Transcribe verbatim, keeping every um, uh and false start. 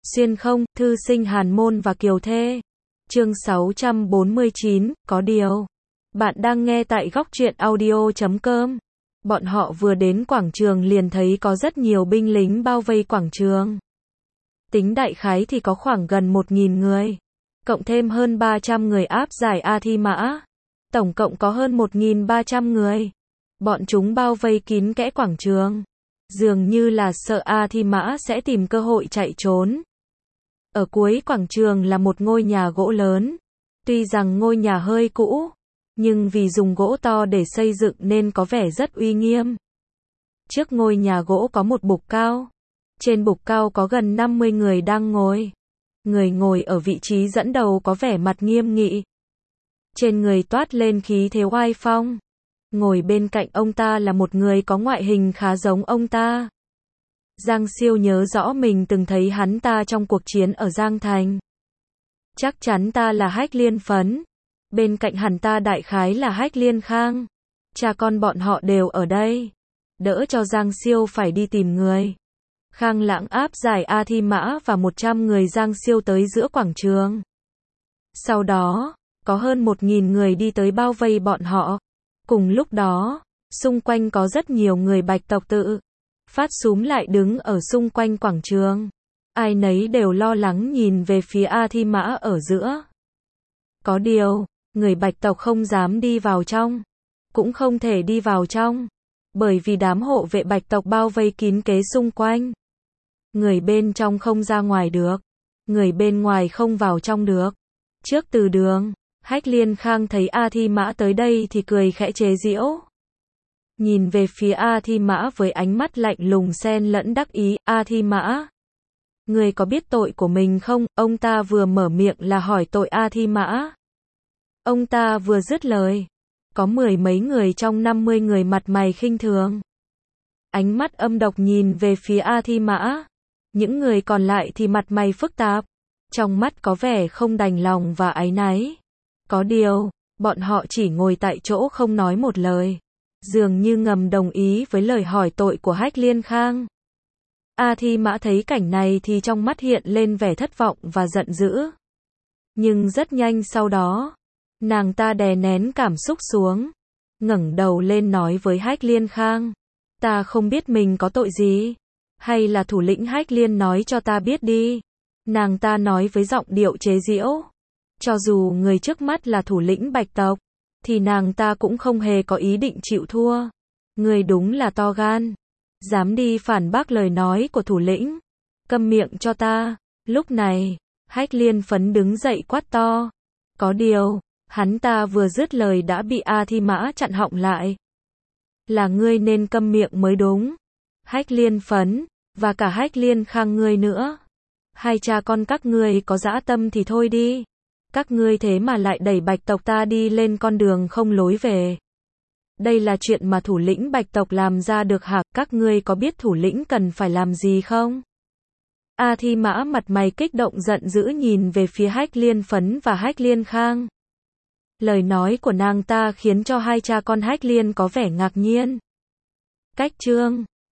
Xuyên không, thư sinh Hàn Môn và Kiều Thê. Chương sáu trăm bốn mươi chín, có điều. Bạn đang nghe tại góc truyện audio chấm com. Bọn họ vừa đến quảng trường liền thấy có rất nhiều binh lính bao vây quảng trường. Tính đại khái thì có khoảng gần một nghìn người. Cộng thêm hơn ba trăm người áp giải A Thi Mã. Tổng cộng có hơn một nghìn ba trăm người. Bọn chúng bao vây kín kẽ quảng trường. Dường như là sợ A Thi Mã sẽ tìm cơ hội chạy trốn. Ở cuối quảng trường là một ngôi nhà gỗ lớn. Tuy rằng ngôi nhà hơi cũ, nhưng vì dùng gỗ to để xây dựng nên có vẻ rất uy nghiêm. Trước ngôi nhà gỗ có một bục cao. Trên bục cao có gần năm mươi người đang ngồi. Người ngồi ở vị trí dẫn đầu có vẻ mặt nghiêm nghị. Trên người toát lên khí thế oai phong. Ngồi bên cạnh ông ta là một người có ngoại hình khá giống ông ta. Giang Siêu nhớ rõ mình từng thấy hắn ta trong cuộc chiến ở Giang Thành. Chắc chắn ta là Hách Liên Phấn. Bên cạnh hắn ta đại khái là Hách Liên Khang. Cha con bọn họ đều ở đây. Đỡ cho Giang Siêu phải đi tìm người. Khang Lãng áp giải A Thi Mã và một trăm người Giang Siêu tới giữa quảng trường. Sau đó, có hơn một nghìn người đi tới bao vây bọn họ. Cùng lúc đó, xung quanh có rất nhiều người Bạch tộc tự phát xúm lại đứng ở xung quanh quảng trường. Ai nấy đều lo lắng nhìn về phía A Thi Mã ở giữa. Có điều, người Bạch tộc không dám đi vào trong. Cũng không thể đi vào trong. Bởi vì đám hộ vệ Bạch tộc bao vây kín kế xung quanh. Người bên trong không ra ngoài được. Người bên ngoài không vào trong được. Trước từ đường, Hách Liên Khang thấy A Thi Mã tới đây thì cười khẽ chế giễu. Nhìn về phía A Thi Mã với ánh mắt lạnh lùng xen lẫn đắc ý. A Thi Mã, người có biết tội của mình không? Ông ta vừa mở miệng là hỏi tội A Thi Mã. Ông ta vừa dứt lời, có mười mấy người trong năm mươi người mặt mày khinh thường. Ánh mắt âm độc nhìn về phía A Thi Mã. Những người còn lại thì mặt mày phức tạp. Trong mắt có vẻ không đành lòng và áy náy. Có điều, bọn họ chỉ ngồi tại chỗ không nói một lời. Dường như ngầm đồng ý với lời hỏi tội của Hách Liên Khang. A Thi Mã thấy cảnh này thì trong mắt hiện lên vẻ thất vọng và giận dữ. Nhưng rất nhanh sau đó, nàng ta đè nén cảm xúc xuống. Ngẩng đầu lên nói với Hách Liên Khang. Ta không biết mình có tội gì. Hay là thủ lĩnh Hách Liên nói cho ta biết đi. Nàng ta nói với giọng điệu chế giễu. Cho dù người trước mắt là thủ lĩnh Bạch tộc, thì nàng ta cũng không hề có ý định chịu thua. Người đúng là to gan. Dám đi phản bác lời nói của thủ lĩnh. Câm miệng cho ta. Lúc này, Hách Liên Phấn đứng dậy quát to. Có điều, hắn ta vừa dứt lời đã bị A Thi Mã chặn họng lại. Là ngươi nên câm miệng mới đúng. Hách Liên Phấn, và cả Hách Liên Khang ngươi nữa. Hai cha con các ngươi có dã tâm thì thôi đi. Các ngươi thế mà lại đẩy Bạch tộc ta đi lên con đường không lối về. Đây là chuyện mà thủ lĩnh Bạch tộc làm ra được hả? Các ngươi có biết thủ lĩnh cần phải làm gì không? A Thi Mã mặt mày kích động giận dữ nhìn về phía Hách Liên Phấn và Hách Liên Khang. Lời nói của nàng ta khiến cho hai cha con Hách Liên có vẻ ngạc nhiên. Cách chương